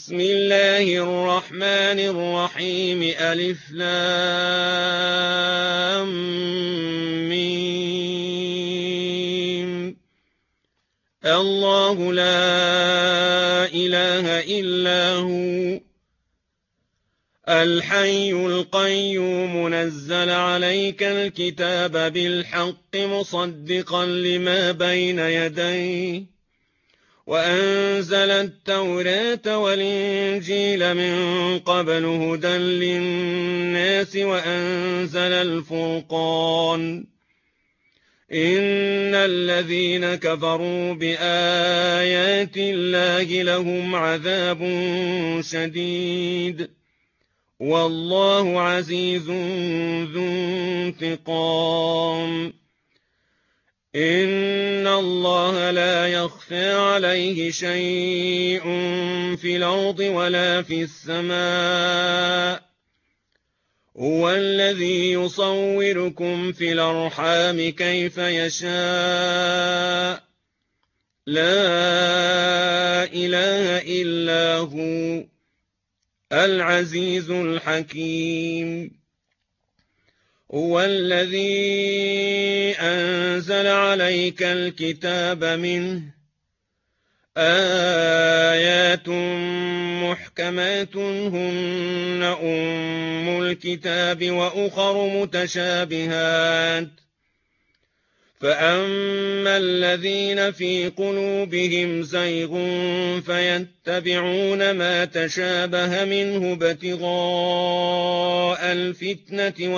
بسم الله الرحمن الرحيم ألف لام ميم الله لا إله إلا هو الحي القيوم نزل عليك الكتاب بالحق مصدقا لما بين يديه وأنزل التوراة والإنجيل من قبل هدى للناس وأنزل الفرقان إن الذين كفروا بآيات الله لهم عذاب شديد والله عزيز ذو انتقام إن الله لا يخفى عليه شيء في الأرض ولا في السماء هو الذي يصوركم في الأرحام كيف يشاء لا إله إلا هو العزيز الحكيم هو الذي أنزل عليك الكتاب منه آيات محكمات هن أم الكتاب وأخر متشابهات فأما الذين في قلوبهم زيغ فيتبعون ما تشابه منه ابتغاء الفتنة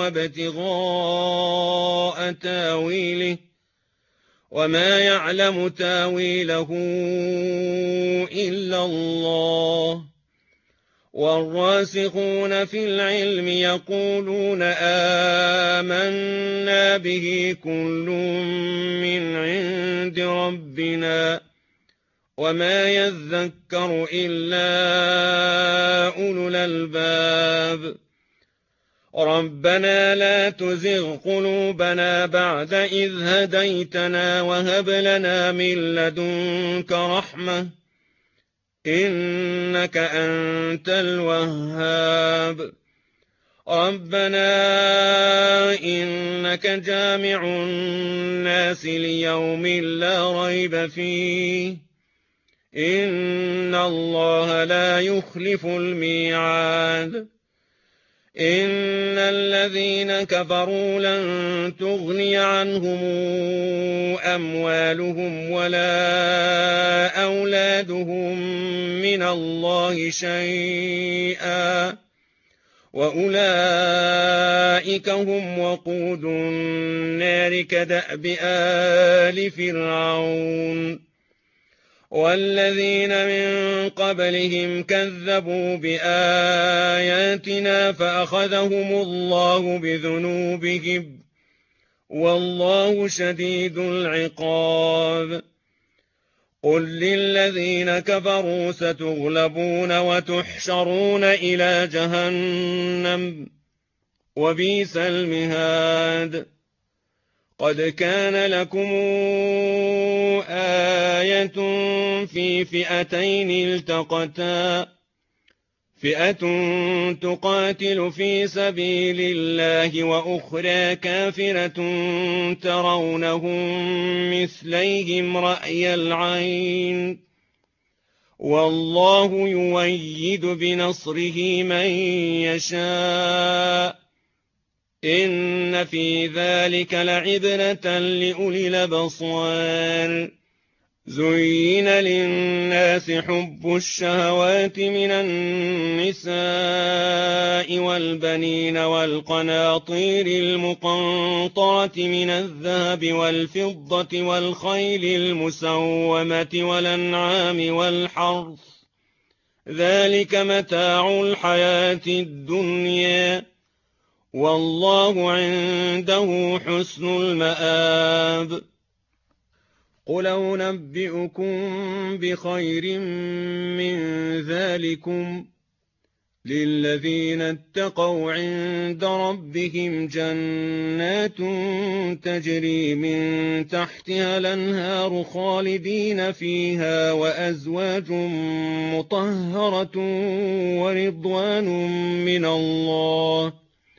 وابتغاء تاويله وما يعلم تاويله إلا الله والراسخون في العلم يقولون آمنا به كل من عند ربنا وما يذكر إلا أولو الألباب ربنا لا تزغ قلوبنا بعد إذ هديتنا وهب لنا من لدنك رحمة إنك أنت الوهاب ربنا إنك جامع الناس ليوم لا ريب فيه إن الله لا يخلف الميعاد إن الذين كفروا لن تغني عنهم أموالهم ولا أولادهم من الله شيئا وأولئك هم وقود النار كدأب آل فرعون والذين من قبلهم كذبوا بآياتنا فأخذهم الله بذنوبهم والله شديد العقاب قل للذين كفروا ستغلبون وتحشرون إلى جهنم وبئس المهاد قد كان لكم آية في فئتين التقتا فئة تقاتل في سبيل الله وأخرى كافرة ترونهم مثليهم رأي العين والله يؤيد بنصره من يشاء إن في ذلك لعبرة لأولي الأبصار زين للناس حب الشهوات من النساء والبنين والقناطير المقنطرة من الذهب والفضة والخيل المسومة والأنعام والحرث ذلك متاع الحياة الدنيا والله عنده حسن المآب قل أنبئكم بخير من ذلكم للذين اتقوا عند ربهم جنات تجري من تحتها الأنهار خالدين فيها وأزواج مطهرة ورضوان من الله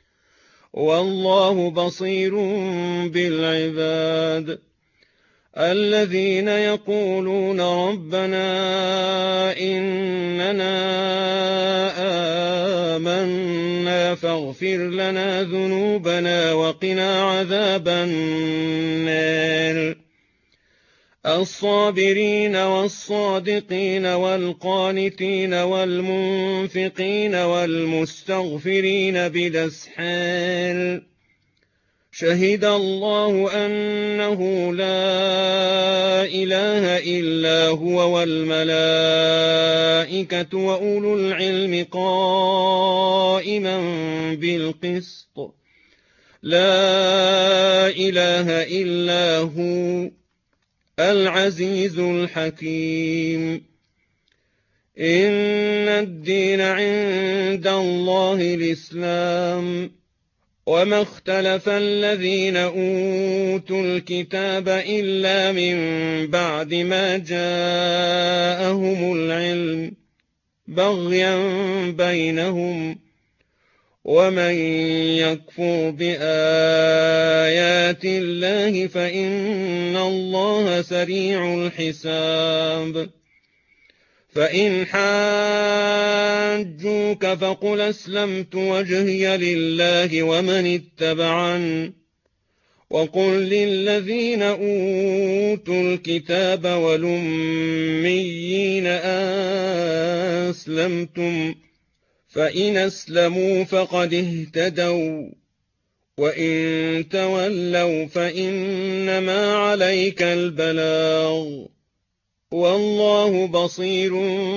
والله بصير بالعباد الذين يقولون ربنا إننا آمنا فاغفر لنا ذنوبنا وقنا عذاب النار الصابرين والصادقين والقانتين والمنفقين والمستغفرين بالأسحار شهد الله أنه لا إله إلا هو والملائكة وأولو العلم قائما بالقسط لا إله إلا هو العزيز الحكيم إن الدين عند الله الإسلام وما اختلف الذين أوتوا الكتاب إلا من بعد ما جاءهم العلم بغيا بينهم ومن يكفر بآيات الله فإن الله سريع الحساب فإن حاجوك فقل أسلمت وجهي لله ومن اتبعن وقل للذين أوتوا الكتاب والأميين أسلمتم فإن أسلموا فقد اهتدوا وإن تولوا فإنما عليك البلاغ والله بصير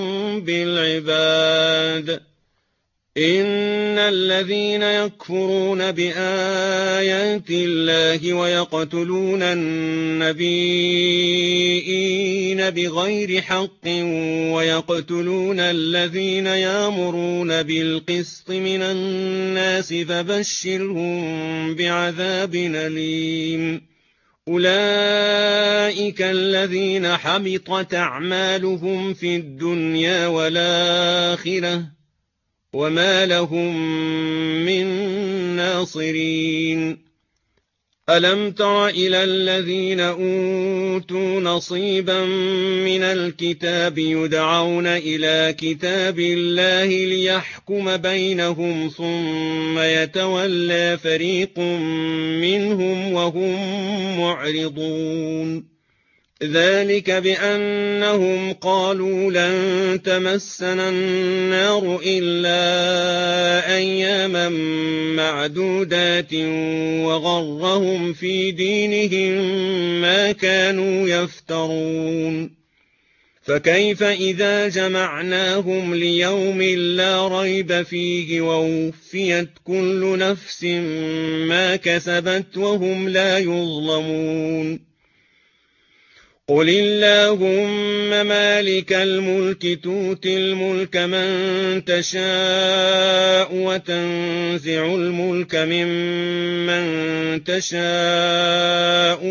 بالعباد إن الذين يكفرون بآيات الله ويقتلون النبيين بغير حق ويقتلون الذين يأمرون بالقسط من الناس فبشرهم بعذاب أليم أولئك الذين حبطت أعمالهم في الدنيا والآخرة وما لهم من ناصرين ألم تر إلى الذين أوتوا نصيبا من الكتاب يدعون إلى كتاب الله ليحكم بينهم ثم يتولى فريق منهم وهم معرضون ذلك بأنهم قالوا لن تمسنا النار إلا أياما معدودات وغرهم في دينهم ما كانوا يفترون فكيف إذا جمعناهم ليوم لا ريب فيه ووفيت كل نفس ما كسبت وهم لا يظلمون قل اللهم مالك الملك تؤتي الملك من تشاء وتنزع الملك ممن تشاء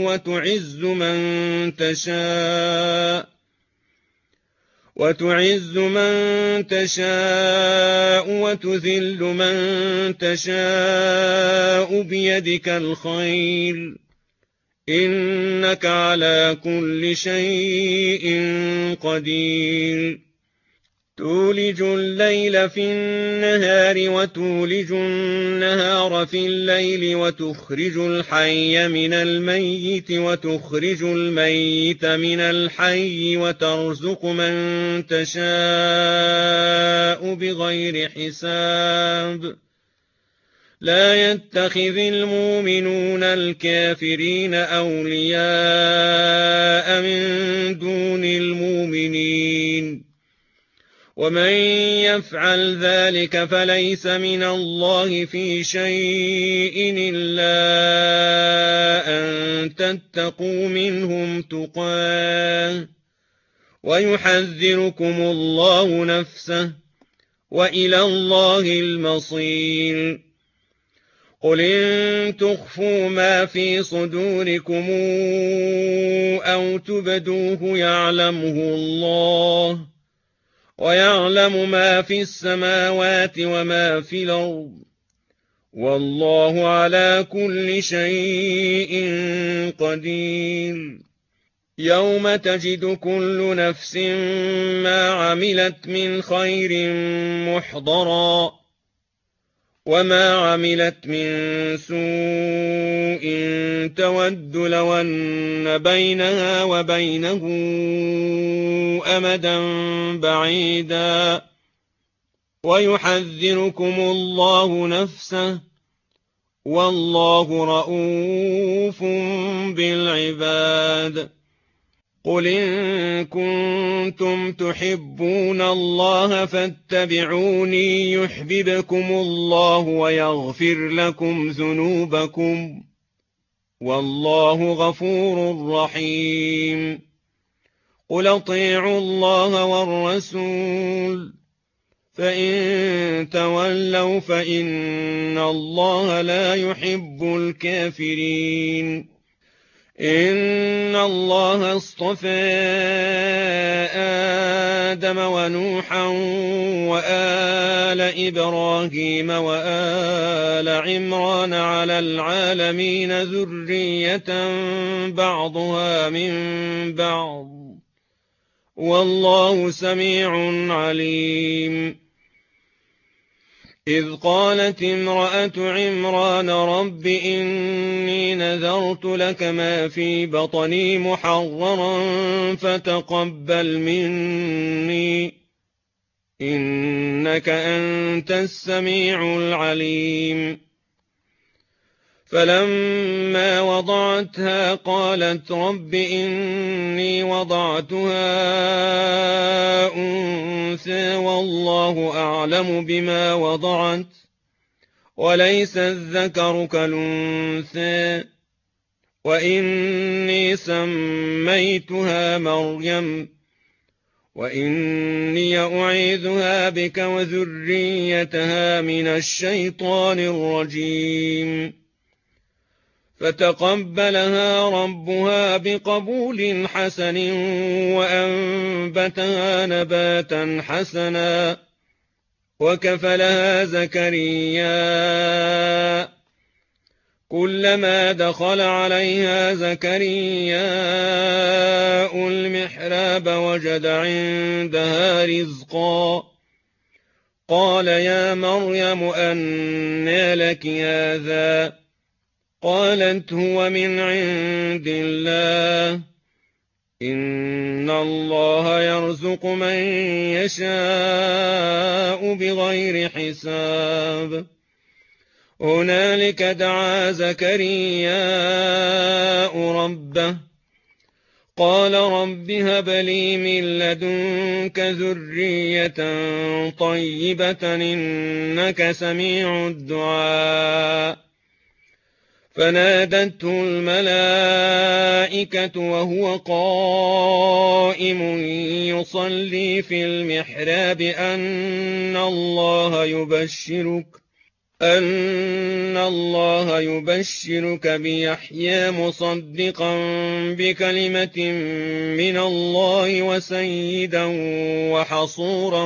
وتعز من تشاء وتذل من تشاء بيدك الخير إنك على كل شيء قدير تولج الليل في النهار وتولج النهار في الليل وتخرج الحي من الميت وتخرج الميت من الحي وترزق من تشاء بغير حساب لا يتخذ المؤمنون الكافرين أولياء من دون المؤمنين ومن يفعل ذلك فليس من الله في شيء إلا أن تتقوا منهم تقاه ويحذركم الله نفسه وإلى الله المصير. قل إن تخفوا ما في صدوركم أو تبدوه يعلمه الله، ويعلم ما في السماوات وما في الأرض، والله على كل شيء قدير. يوم تجد كل نفس ما عملت من خير محضرا، وما عملت من سوء تود لو أن بينها وبينه أمدا بعيدا، ويحذركم الله نفسه، والله رءوف بالعباد. قل إن كنتم تحبون الله فاتبعوني يحببكم الله ويغفر لكم ذنوبكم، والله غفور رحيم. قل اطيعوا الله والرسول، فإن تولوا فإن الله لا يحب الكافرين. إن الله اصطفى آدم ونوحا وآل إبراهيم وآل عمران على العالمين ذرية بعضها من بعض، والله سميع عليم. إذ قالت امرأة عمران رب إني نذرت لك ما في بطني محررا فتقبل مني، إنك أنت السميع العليم. فلما وضعتها قالت رب إني وضعتها أنثى والله أعلم بما وضعت وليس الذكر كالأنثى، وإني سميتها مريم وإني أعيذها بك وذريتها من الشيطان الرجيم. فتقبلها ربها بقبول حسن وأنبتها نباتا حسنا، وكفلها زكريا. كلما دخل عليها زكرياء المحراب وجد عندها رزقا، قال يا مريم أنى لك هذا؟ قالت هو من عند الله، إن الله يرزق من يشاء بغير حساب. هنالك دعا زكرياء ربه قال رب هب لي من لدنك ذرية طيبة إنك سميع الدعاء. فنادته الملائكة وهو قائم يصلي في المحراب أن الله يبشرك بيحيى مصدقا بكلمة من الله وسيدا وحصورا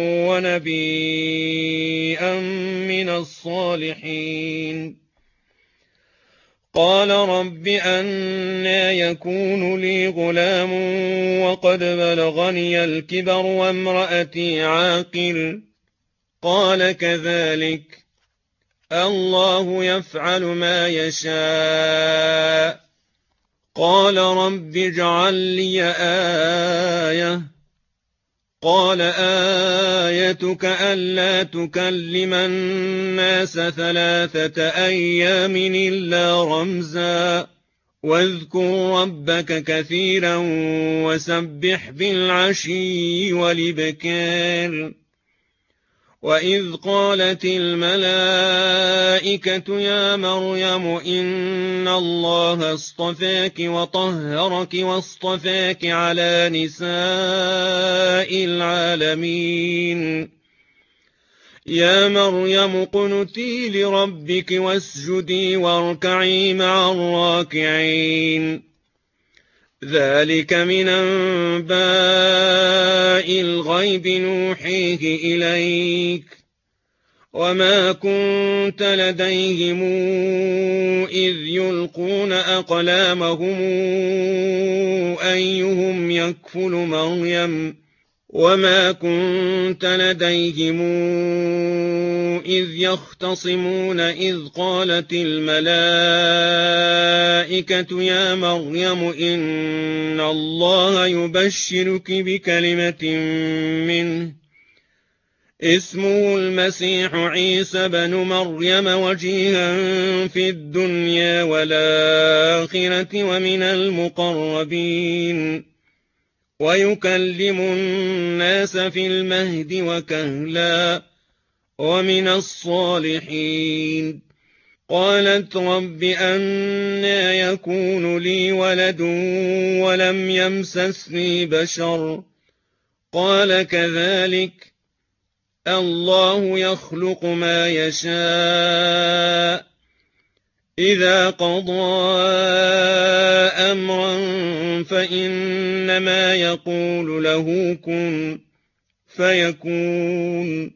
ونبيا من الصالحين. قال رب أنى يكون لي غلام وقد بلغني الكبر وامرأتي عاقر؟ قال كذلك الله يفعل ما يشاء. قال رب اجعل لي آية. قال آيتك ألا تكلم الناس 3 أيام إلا رمزا، واذكر ربك كثيرا وسبح بالعشي والإبكار. وإذ قالت الملائكة يا مريم إن الله اصطفاك وطهرك واصطفاك على نساء العالمين. يا مريم اقنتي لربك واسجدي واركعي مع الراكعين ذلك من أنباء الغيب نوحيه إليك وما كنت لديهم إذ يلقون أقلامهم أيهم يكفل مريم وما كنت لديهم إذ يختصمون إذ قالت الملائكة يا مريم إن الله يبشرك بكلمة منه اسمه المسيح عيسى بن مريم وجيها في الدنيا والآخرة ومن المقربين ويكلم الناس في المهد وكهلا ومن الصالحين قالت رب أنى يكون لي ولد ولم يمسسني بشر قال كذلك الله يخلق ما يشاء إذا قضى أمرا فإنما يقول له كن فيكون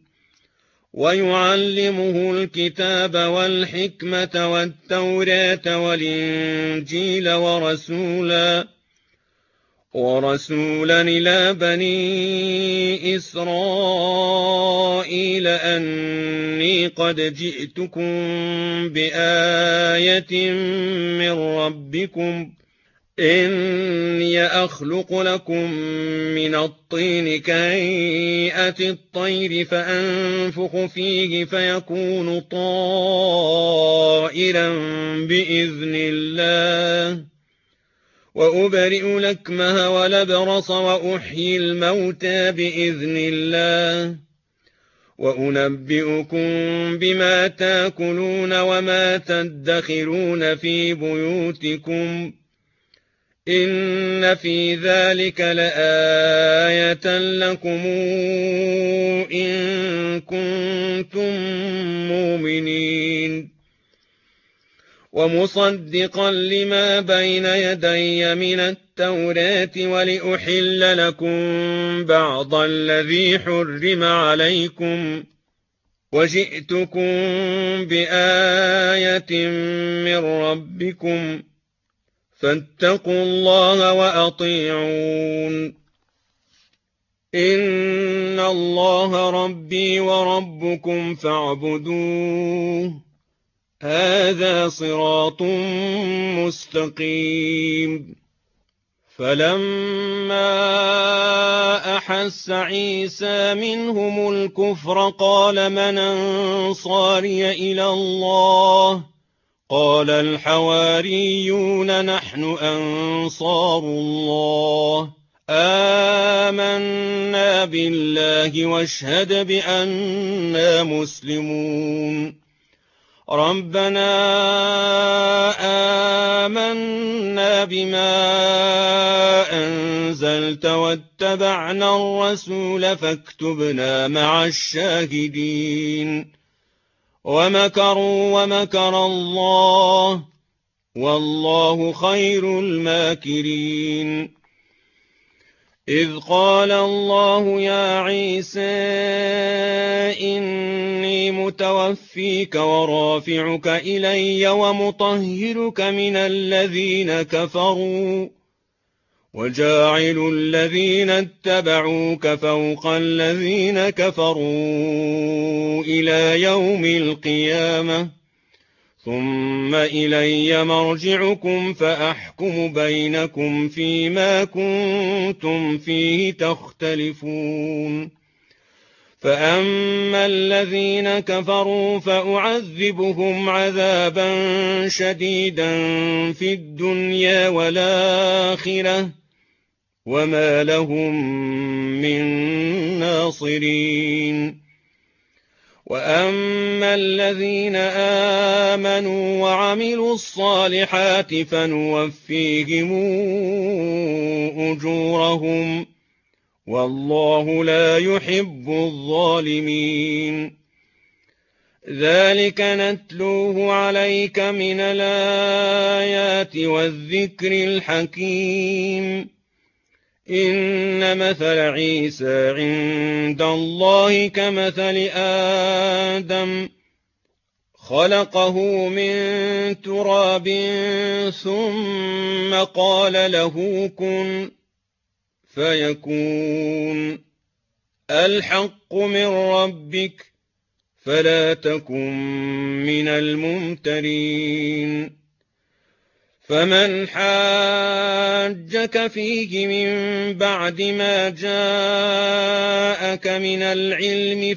ويعلمه الكتاب والحكمة والتوراة والإنجيل ورسولا إلى بني إسرائيل أني قد جئتكم بآية من ربكم إني أخلق لكم من الطين كهيئة الطير فأنفخ فيه فيكون طائرا بإذن الله وأبرئ الأكمه والأبرص وأحيي الموتى بإذن الله وأنبئكم بما تأكلون وما تدخرون في بيوتكم إن في ذلك لآية لكم إن كنتم مؤمنين ومصدقا لما بين يدي من التوراة ولأحل لكم بعض الذي حرم عليكم وجئتكم بآية من ربكم فاتقوا الله وأطيعون إن الله ربي وربكم فاعبدوه هذا صراط مستقيم فلما أحس عيسى منهم الكفر قال من أنصاري إلى الله قال الحواريون نحن أنصار الله آمنا بالله واشهد بأننا مسلمون ربنا آمنا بما أنزلت واتبعنا الرسول فاكتبنا مع الشاهدين ومكروا ومكر الله والله خير الماكرين إذ قال الله يا عيسى إني متوفيك ورافعك إلي ومطهرك من الذين كفروا وجاعل الذين اتبعوك فوق الذين كفروا إلى يوم القيامة ثم إلي مرجعكم فأحكم بينكم فيما كنتم فيه تختلفون فأما الذين كفروا فأعذبهم عذابا شديدا في الدنيا والآخرة وما لهم من ناصرين وأما الذين آمنوا وعملوا الصالحات فنوفيهم أجورهم والله لا يحب الظالمين ذلك نتلوه عليك من الآيات والذكر الحكيم إن مثل عيسى عند الله كمثل آدم خلقه من تراب ثم قال له كن فيكون الحق من ربك فلا تكن من الممترين فمن حاجك فيه من بعد ما جاءك من العلم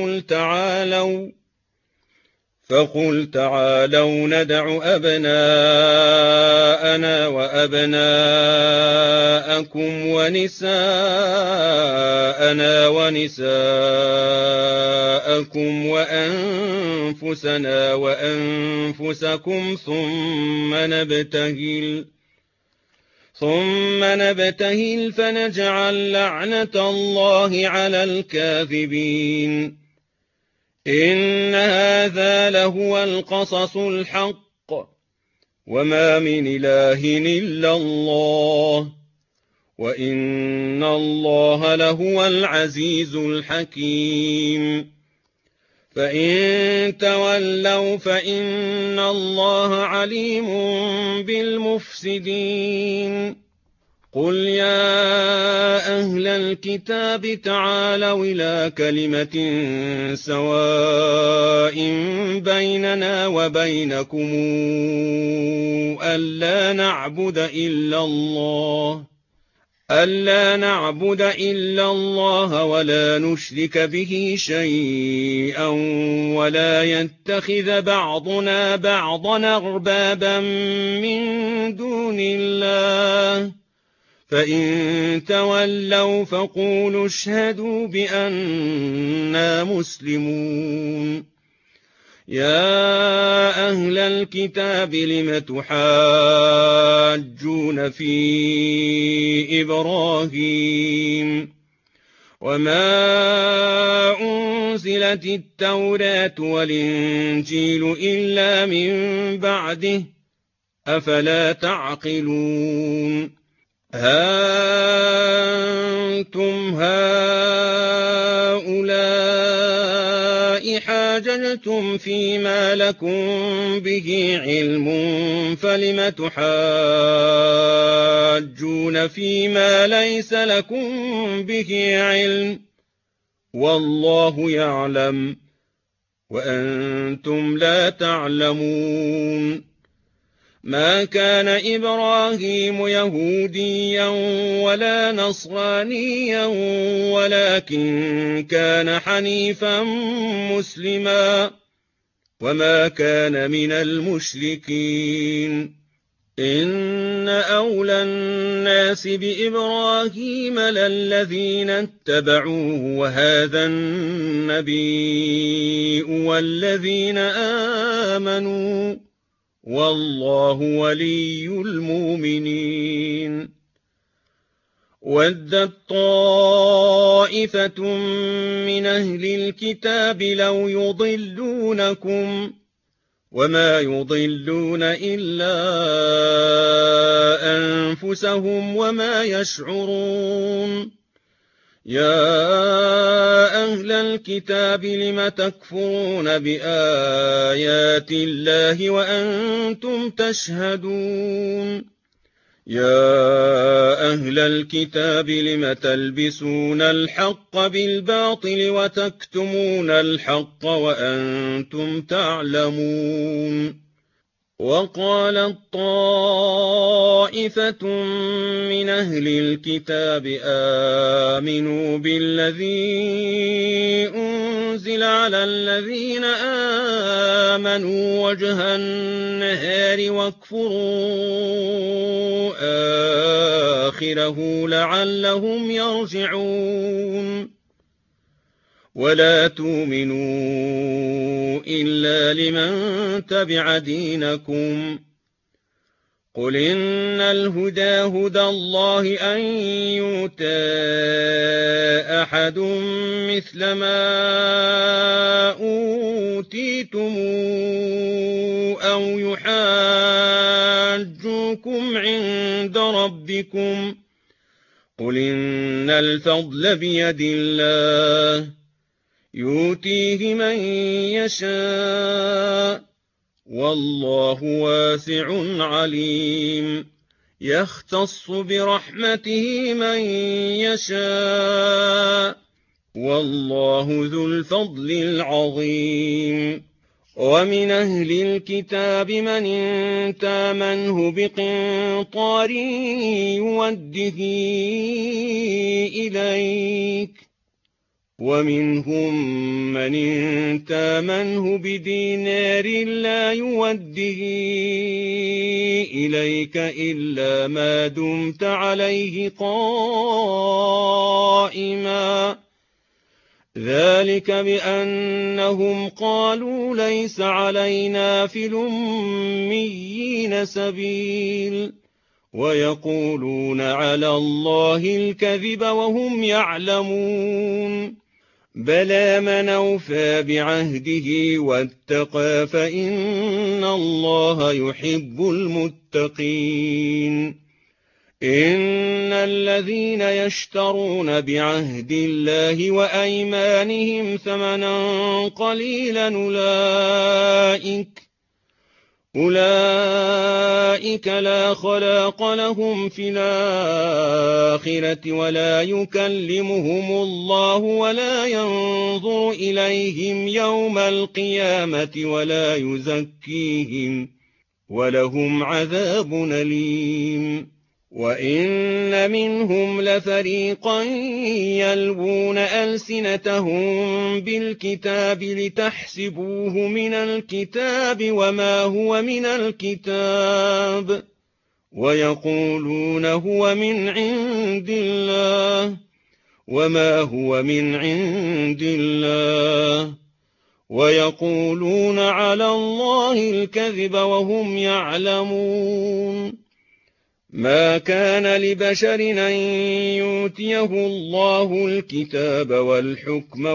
فقل تعالوا ندع أبناءنا وأبناءكم ونساءنا ونساءكم وأنفسنا وأنفسكم ثم نبتهل فنجعل لعنة الله على الكاذبين إن هذا لهو القصص الحق وما من إله إلا الله وإن الله لهو العزيز الحكيم فإن تولوا فإن الله عليم بالمفسدين قل يا أهل الكتاب تعالوا إلى كلمة سواء بيننا وبينكم ألا نعبد إلا الله ولا نشرك به شيئا ولا يتخذ بعضنا بعضا أربابا من دون الله فإن تولوا فقولوا اشهدوا بأننا مسلمون يا أهل الكتاب لم تحاجون في إبراهيم وما أنزلت التوراة والإنجيل إلا من بعده أفلا تعقلون أنتم هؤلاء حاججتم فيما لكم به علم فلم تحاجون فيما ليس لكم به علم والله يعلم وأنتم لا تعلمون ما كان إبراهيم يهوديا ولا نصرانيا ولكن كان حنيفا مسلما وما كان من المشركين إن أولى الناس بإبراهيم للذين اتبعوه وهذا النبي والذين آمنوا والله ولي المؤمنين ودت طائفة من أهل الكتاب لو يضلونكم وما يضلون إلا أنفسهم وما يشعرون يا أهل الكتاب لم تكفرون بآيات الله وأنتم تشهدون يا أهل الكتاب لم تلبسون الحق بالباطل وتكتمون الحق وأنتم تعلمون وقالت طائفة من أهل الكتاب آمنوا بالذي أنزل على الذين آمنوا وجه النهار واكفروا آخره لعلهم يرجعون ولا تؤمنوا إلا لمن تبع دينكم قل إن الهدى هدى الله أن يؤتى أحد مثل ما أوتيتم أو يحاجوكم عند ربكم قل إن الفضل بيد الله يؤتيه من يشاء والله واسع عليم يختص برحمته من يشاء والله ذو الفضل العظيم ومن أهل الكتاب من تامنه بقنطار يوده إليك ومنهم من تامنه بدينار لا يوده إليك إلا ما دمت عليه قائما ذلك بأنهم قالوا ليس علينا في الأميين سبيل ويقولون على الله الكذب وهم يعلمون بلى من أوفى بعهده واتقى فإن الله يحب المتقين إن الذين يشترون بعهد الله وأيمانهم ثمنا قليلا أولئك لا خلاق لهم في الآخرة ولا يكلمهم الله ولا ينظر إليهم يوم القيامة ولا يزكيهم ولهم عذاب أليم وإن منهم لفريقا يلوون ألسنتهم بالكتاب لتحسبوه من الكتاب وما هو من الكتاب ويقولون هو من عند الله وما هو من عند الله ويقولون على الله الكذب وهم يعلمون ما كان لبشر أن يؤتيه الله الكتاب والحكم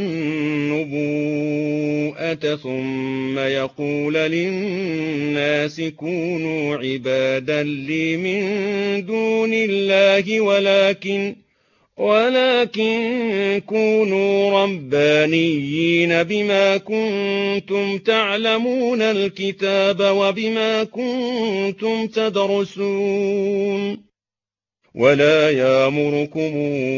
والنبوءة ثم يقول للناس كونوا عبادا لي من دون الله ولكن كونوا ربانيين بما كنتم تعلمون الكتاب وبما كنتم تدرسون ولا يأمركم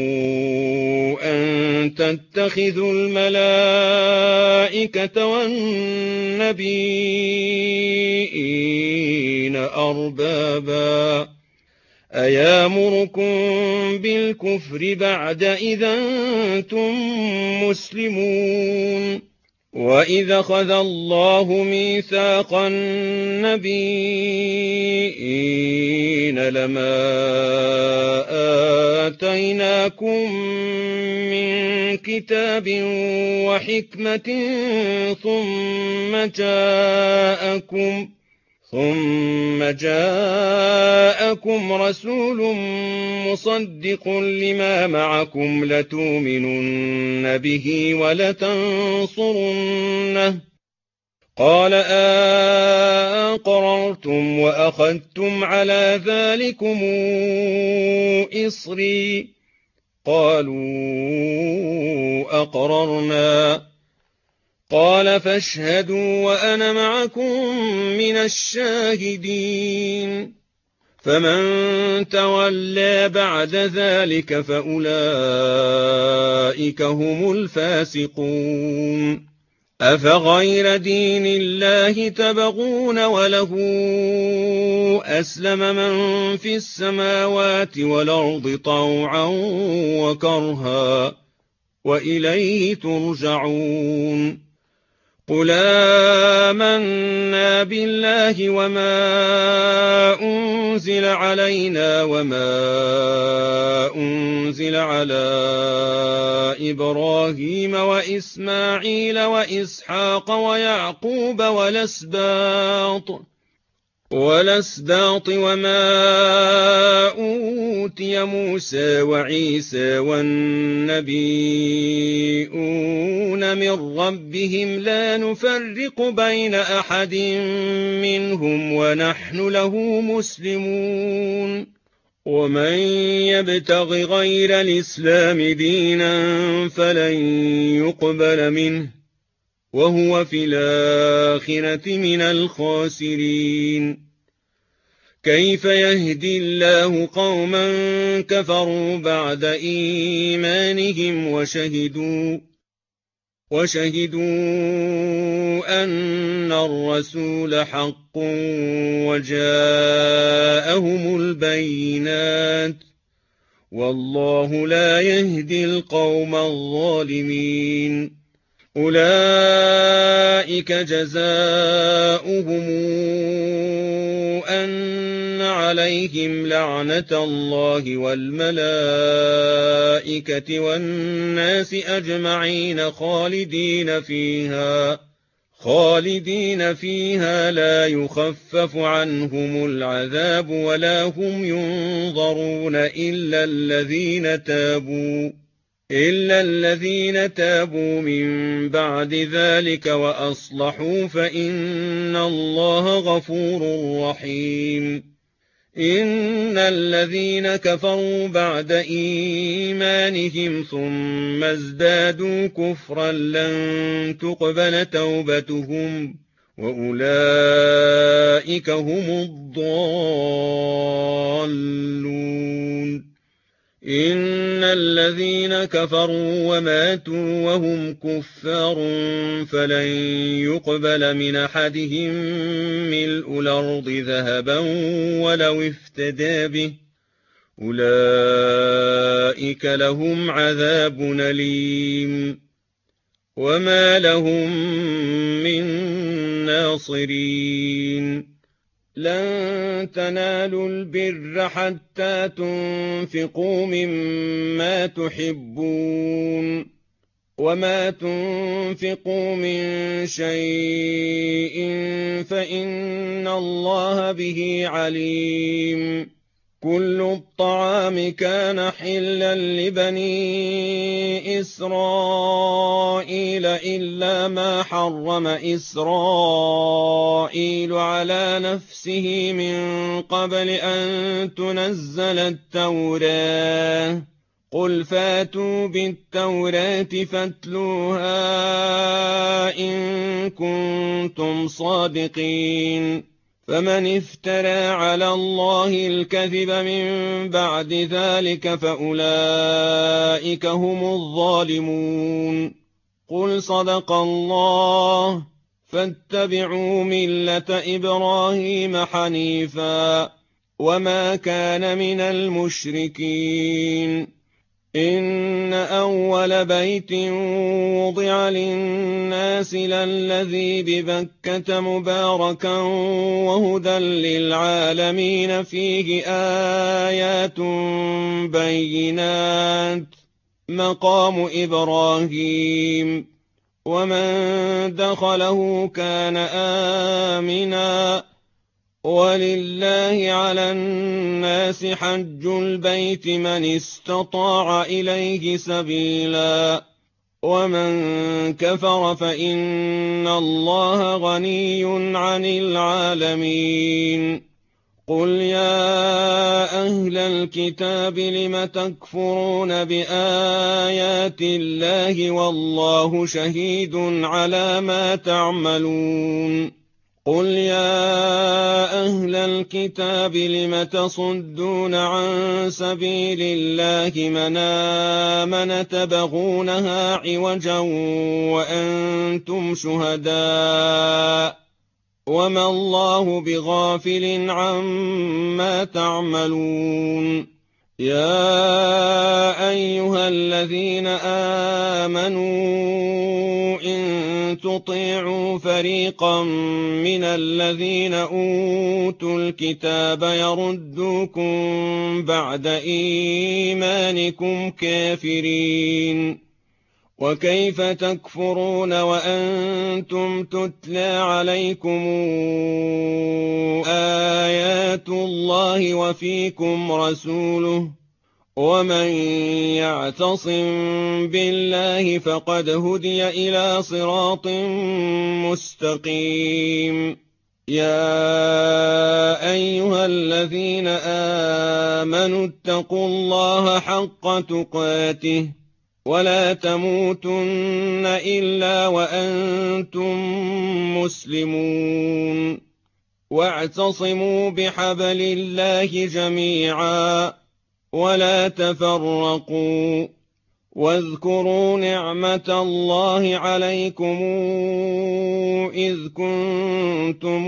أن تتخذوا الملائكة والنبيين أربابا أيامركم بالكفر بعد إذا أنتم مسلمون وإذا أخذ الله ميثاق النبيين لما آتيناكم من كتاب وحكمة ثم جاءكم رسول مصدق لما معكم لتؤمنن به ولتنصرنه قال أقررتم وأخذتم على ذلكم إصري قالوا أقررنا قال فاشهدوا وأنا معكم من الشاهدين فمن تولى بعد ذلك فأولئك هم الفاسقون أفغير دين الله تبغون وله أسلم من في السماوات والأرض طوعا وكرها وإليه ترجعون قل آمنا بالله وما أنزل علينا وما أنزل على إبراهيم وإسماعيل وإسحاق ويعقوب والأسباط وما أُوتِيَ مُوسَىٰ وَعِيسَىٰ وَالنَّبِيُّونَ مِن رَّبِّهِمْ لَا نُفَرِّقُ بَيْنَ أَحَدٍ مِّنْهُمْ وَنَحْنُ لَهُ مُسْلِمُونَ وَمَن يَبْتَغِ غَيْرَ الْإِسْلَامِ دِينًا فَلَن يُقْبَلَ مِنْهُ وَهُوَ في الْآخِرَةِ مِنَ الْخَاسِرِينَ كيف يهدي الله قوما كفروا بعد إيمانهم وشهدوا أن الرسول حق وجاءهم البينات والله لا يهدي القوم الظالمين أولئك جزاؤهم أن عليهم لعنة الله والملائكة والناس أجمعين خالدين فيها لا يخفف عنهم العذاب ولا هم ينظرون إلا الذين تابوا من بعد ذلك وأصلحوا فإن الله غفور رحيم إن الذين كفروا بعد إيمانهم ثم ازدادوا كفرا لن تقبل توبتهم وأولئك هم الضالون إن الذين كفروا وماتوا وهم كفار فلن يقبل من أحدهم ملء الأرض ذهبا ولو افتدى به أولئك لهم عذاب أليم وما لهم من ناصرين لن تنالوا البر حتى تنفقوا مما تحبون وما تنفقوا من شيء فإن الله به عليم كل الطعام كان حلا لبني إسرائيل إلا ما حرم إسرائيل على نفسه من قبل أن تنزل التوراة قل فاتوا بالتوراة فاتلوها إن كنتم صادقين فمن افترى على الله الكذب من بعد ذلك فأولئك هم الظالمون قل صدق الله فاتبعوا ملة إبراهيم حنيفا وما كان من المشركين إن أول بيت وضع للناس للذي ببكة مباركا وهدى للعالمين فيه آيات بينات مقام إبراهيم ومن دخله كان آمنا ولله على الناس حج البيت من استطاع إليه سبيلا ومن كفر فإن الله غني عن العالمين قل يا أهل الكتاب لم تكفرون بآيات الله والله شهيد على ما تعملون قل يا أهل الكتاب لم تصدون عن سبيل الله من آمن تبغونها عوجا وأنتم شهداء وما الله بغافل عما تعملون يا أيها الذين آمنوا إن تطيعوا فريقا من الذين أوتوا الكتاب يردوكم بعد إيمانكم كافرين وكيف تكفرون وأنتم تتلى عليكم آيات الله وفيكم رسوله ومن يعتصم بالله فقد هدي إلى صراط مستقيم يا أيها الذين آمنوا اتقوا الله حق تقاته ولا تموتن إلا وأنتم مسلمون واعتصموا بحبل الله جميعا ولا تفرقوا واذكروا نعمة الله عليكم إذ كنتم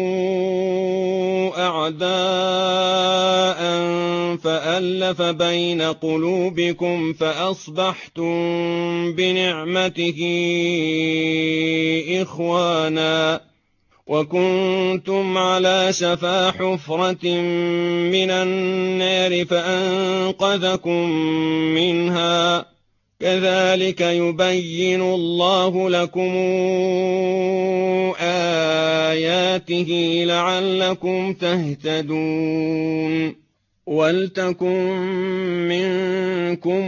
أعداء فألف بين قلوبكم فأصبحتم بنعمته إخوانا وكنتم على شفا حفرة من النار فأنقذكم منها كذلك يبين الله لكم آياته لعلكم تهتدون ولتكن منكم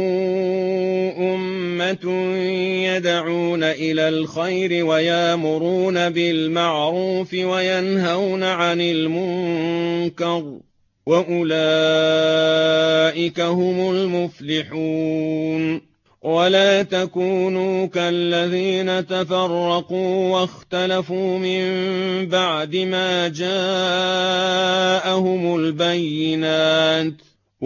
أمة يدعون إلى الخير ويامرون بالمعروف وينهون عن المنكر وأولئك هم المفلحون ولا تكونوا كالذين تفرقوا واختلفوا من بعد ما جاءهم البينات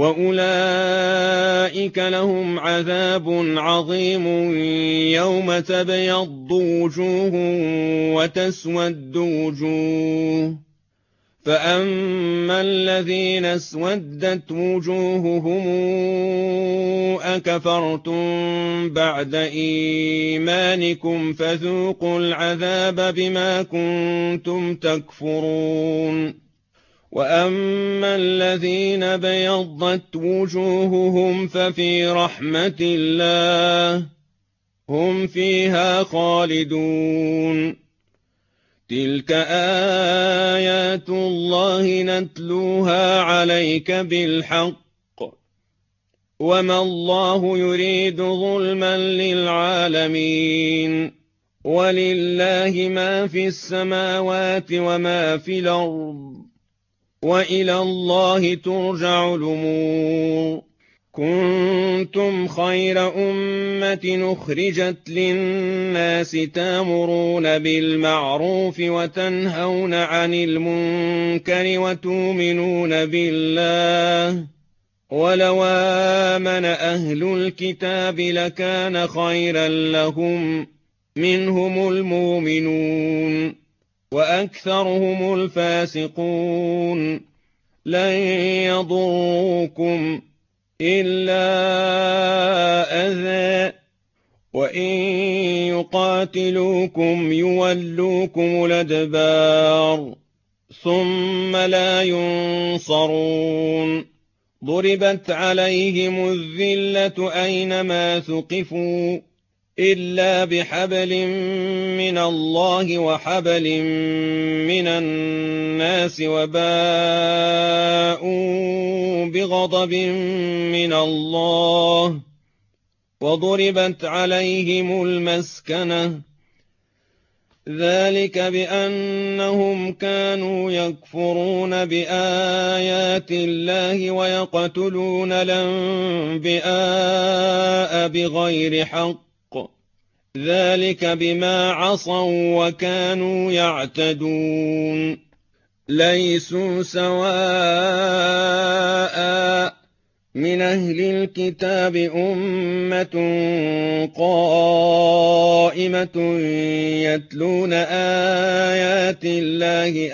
وأولئك لهم عذاب عظيم يوم تبيض وجوه وتسود وجوه فأما الذين اسودت وجوههم أكفرتم بعد إيمانكم فذوقوا العذاب بما كنتم تكفرون وأما الذين بيضت وجوههم ففي رحمة الله هم فيها خالدون تلك آيات الله نتلوها عليك بالحق وما الله يريد ظلما للعالمين ولله ما في السماوات وما في الأرض وإلى الله ترجع الأمور كنتم خير أمة أخرجت للناس تأمرون بالمعروف وتنهون عن المنكر وتؤمنون بالله ولو آمن أهل الكتاب لكان خيرا لهم منهم المؤمنون وأكثرهم الفاسقون لن يضروكم إلا أذى وإن يقاتلوكم يولوكم الأدبار ثم لا ينصرون ضربت عليهم الذلة أينما ثقفوا إلا بحبل من الله وحبل من الناس وباءوا بغضب من الله وضربت عليهم المسكنة ذلك بأنهم كانوا يكفرون بآيات الله ويقتلون الأنبياء بغير حق ذلك بما عصوا وكانوا يعتدون ليسوا سواء من أهل الكتاب أمة قائمة يتلون آيات الله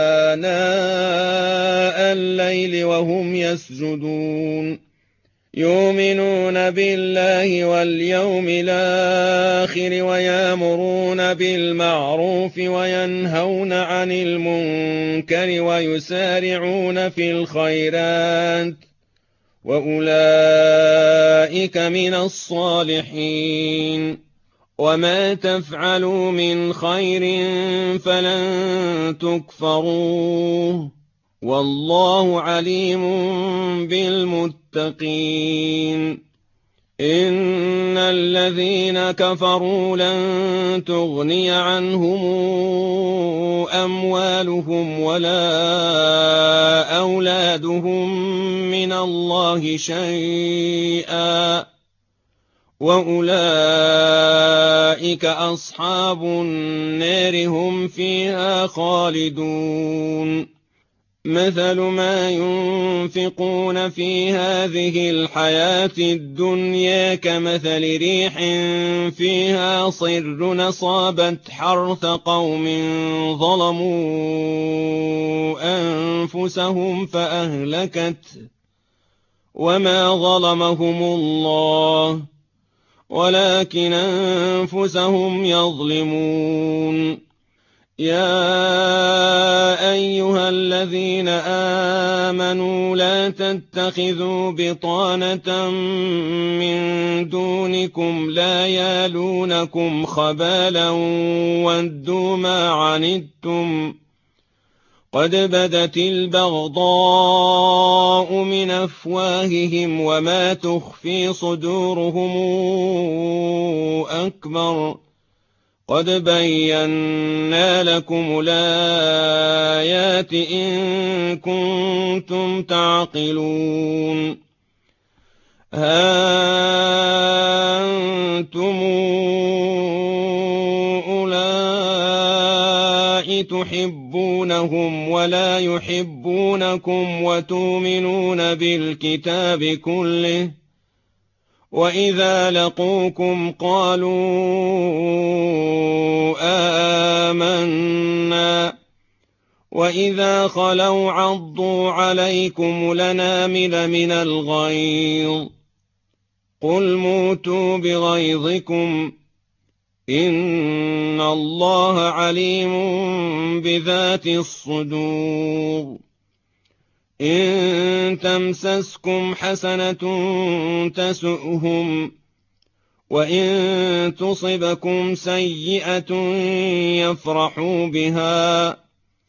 آناء الليل وهم يسجدون يؤمنون بالله واليوم الآخر ويأمرون بالمعروف وينهون عن المنكر ويسارعون في الخيرات وأولئك من الصالحين وما تفعلوا من خير فلن تكفروه والله عليم بالمتقين إن الذين كفروا لن تغني عنهم أموالهم ولا أولادهم من الله شيئا وأولئك أصحاب النار هم فيها خالدون مثل ما ينفقون في هذه الحياة الدنيا كمثل ريح فيها صر أصابت حرث قوم ظلموا أنفسهم فأهلكته وما ظلمهم الله ولكن أنفسهم يظلمون يا أيها الذين آمنوا لا تتخذوا بطانة من دونكم لا يالونكم خبالا ودوا ما عنتم قد بدت البغضاء من أفواههم وما تخفي صدورهم أكبر قد بينا لكم الآيات إن كنتم تعقلون ها أنتم أولئك تحبونهم ولا يحبونكم وتؤمنون بالكتاب كله وإذا لقوكم قالوا آمنا وإذا خلوا عضوا عليكم الأنامل من الغيظ قل موتوا بغيظكم إن الله عليم بذات الصدور إن تمسسكم حسنة تسؤهم وإن تصبكم سيئة يفرحوا بها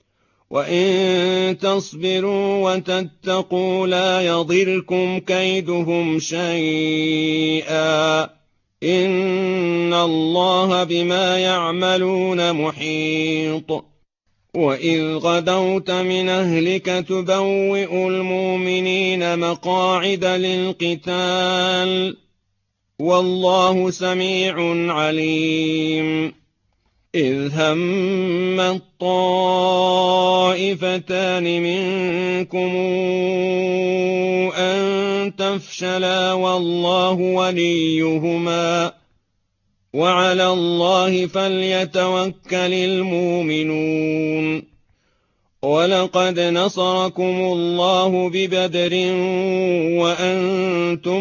وإن تصبروا وتتقوا لا يضركم كيدهم شيئا إن الله بما يعملون محيط وإذ غدوت من أهلك تبوئ المؤمنين مقاعد للقتال والله سميع عليم إذ هم الطائفتان منكم أن تفشلا والله وليهما وعلى الله فليتوكل المؤمنون ولقد نصركم الله ببدر وأنتم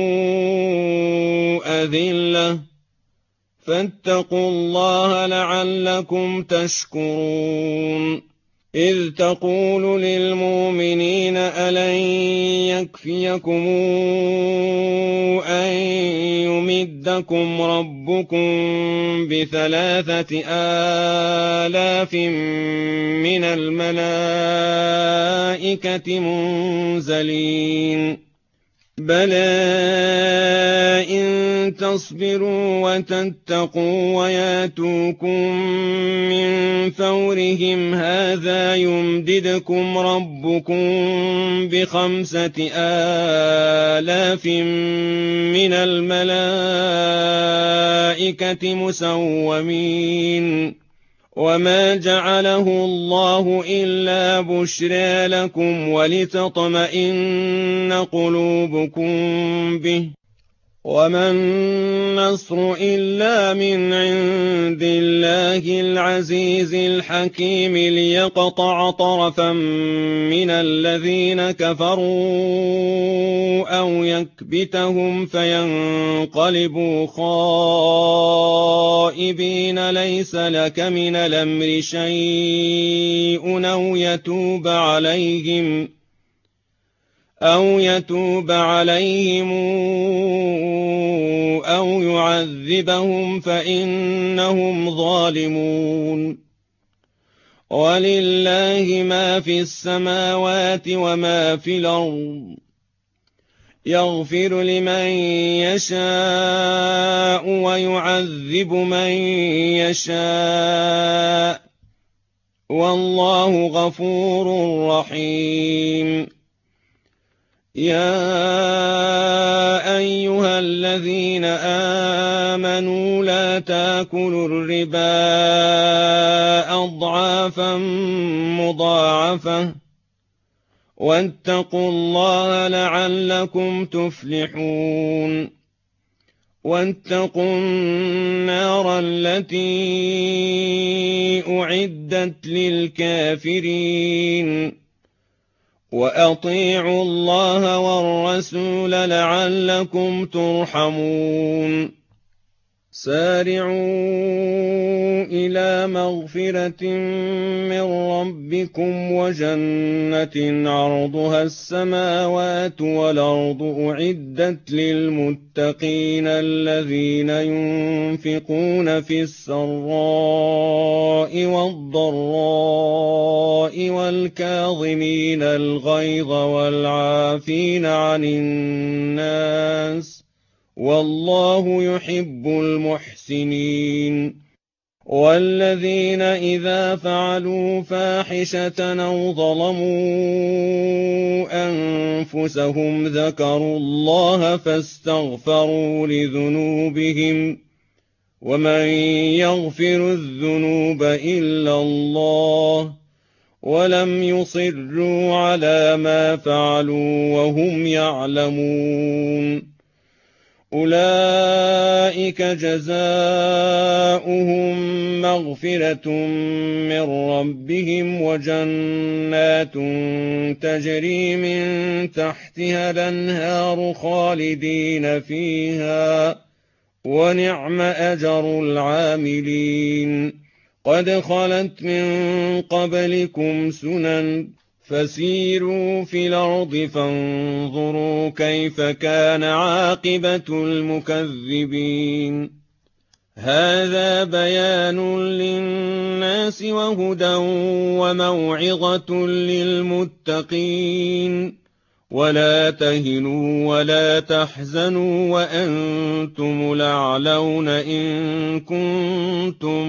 أذلة فاتقوا الله لعلكم تشكرون إذ تقول للمؤمنين ألن يكفيكم أن يمدكم ربكم ب3,000 من الملائكة منزلين بلى إن تصبروا وتتقوا وياتوكم من فورهم هذا يمددكم ربكم ب5,000 من الملائكة مسومين وما جعله الله إلا بشرى لكم ولتطمئن قلوبكم به وما النصر إلا من عند الله العزيز الحكيم ليقطع طرفا من الذين كفروا أو يكبتهم فينقلبوا خائبين ليس لك من الأمر شيء أو يتوب عليهم أو يتوب عليهم أو يعذبهم فإنهم ظالمون. ولله ما في السماوات وما في الأرض، يغفر لمن يشاء ويعذب من يشاء، والله غفور رحيم. يا أيها الذين آمنوا لا تأكلوا الربا أضعافا مضاعفة، واتقوا الله لعلكم تفلحون. واتقوا النار التي أعدت للكافرين، وأطيعوا الله والرسول لعلكم ترحمون. سارعوا إلى مغفرة من ربكم وجنة عرضها السماوات والأرض أعدت للمتقين الذين ينفقون في السراء والضراء والكاظمين الغيظ والعافين عن الناس، والله يحب المحسنين. والذين إذا فعلوا فاحشة أو ظلموا أنفسهم ذكروا الله فاستغفروا لذنوبهم، ومن يغفر الذنوب إلا الله، ولم يصروا على ما فعلوا وهم يعلمون. أولئك جزاؤهم مغفرة من ربهم وجنات تجري من تحتها الأنهار خالدين فيها، ونعم أجر العاملين. قد خلت من قبلكم سنن فسيروا في الأرض فانظروا كيف كان عاقبة المكذبين. هذا بيان للناس وهدى وموعظة للمتقين. ولا تهنوا ولا تحزنوا وأنتم الأعلون إن كنتم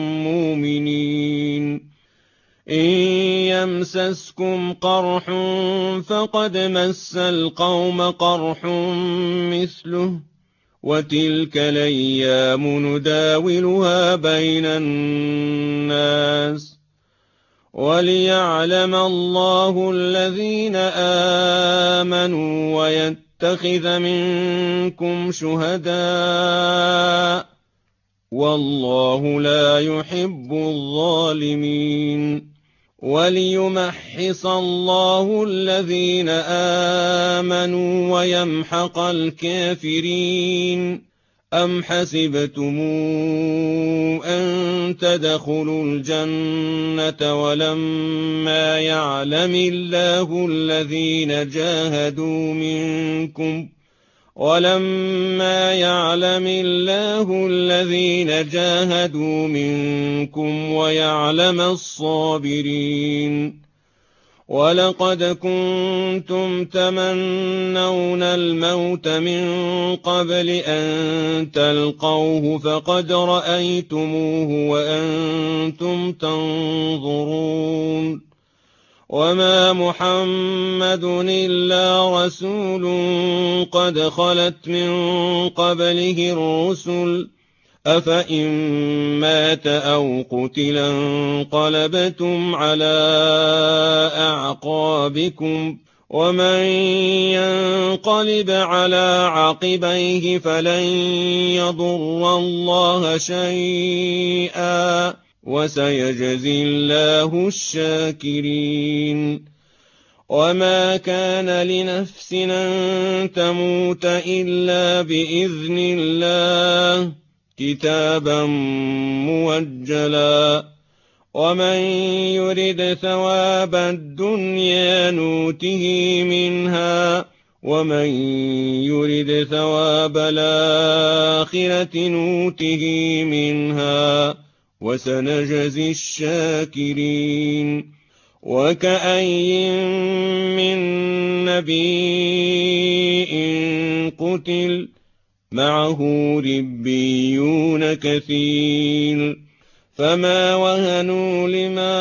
مؤمنين. إن يمسسكم قرح فقد مس القوم قرح مثله، وتلك الأيام نداولها بين الناس، وليعلم الله الذين آمنوا ويتخذ منكم شهداء، والله لا يحب الظالمين. وليمحص الله الذين آمنوا ويمحق الكافرين. أم حسبتم أن تدخلوا الجنة ولما يعلم الله الذين جاهدوا منكم ويعلم الصابرين. ولقد كنتم تمنون الموت من قبل أن تلقوه فقد رأيتموه وأنتم تنظرون. وما محمد إلا رسول قد خلت من قبله الرسل، أفإن مات أو قتل انقلبتم على أعقابكم، ومن ينقلب على عقبيه فلن يضر الله شيئا، وسيجزي الله الشاكرين. وما كان لنفس أن تموت إلا بإذن الله كتابا موجلا، ومن يرد ثواب الدنيا نوته منها ومن يرد ثواب الآخرة نوته منها وسنجزي الشاكرين وكأي من نبي قتل معه ربيون كثير فما وهنوا لما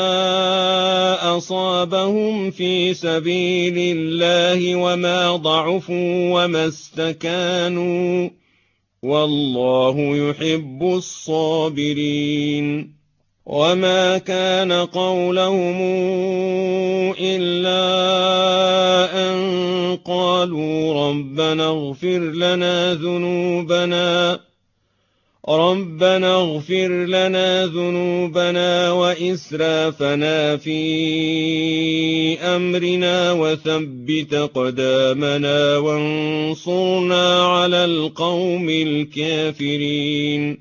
أصابهم في سبيل الله وما ضعفوا وما استكانوا والله يحب الصابرين وما كان قولهم إلا أن قالوا ربنا اغفر لنا ذنوبنا وإسرافنا في أمرنا وثبت قدامنا وانصرنا على القوم الكافرين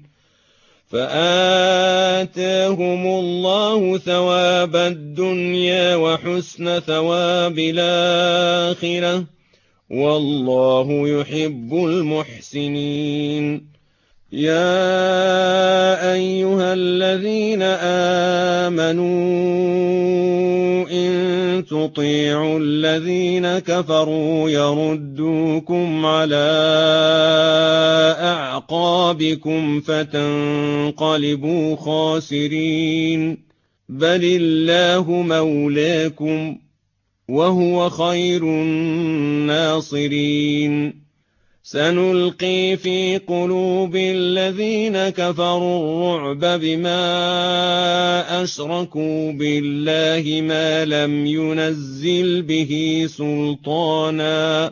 فآتاهم الله ثواب الدنيا وحسن ثواب الآخرة والله يحب المحسنين يا أيها الذين آمنوا إن تطيعوا الذين كفروا يردوكم على أعقابكم فتنقلبوا خاسرين بل الله مولاكم وهو خير الناصرين سنلقي في قلوب الذين كفروا الرعب بما أشركوا بالله ما لم ينزل به سلطانا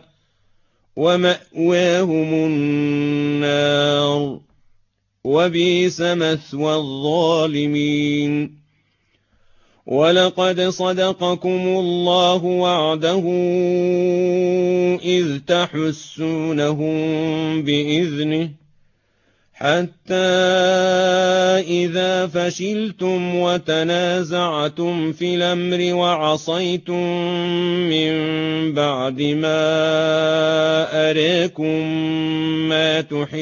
ومأواهم النار وبئس مثوى الظالمين ولقد صدقكم الله وعده إذ تحسونهم بإذنه حتى إذا فشلتم وتنازعتم في الأمر وعصيتم من بعد ما أراكم ما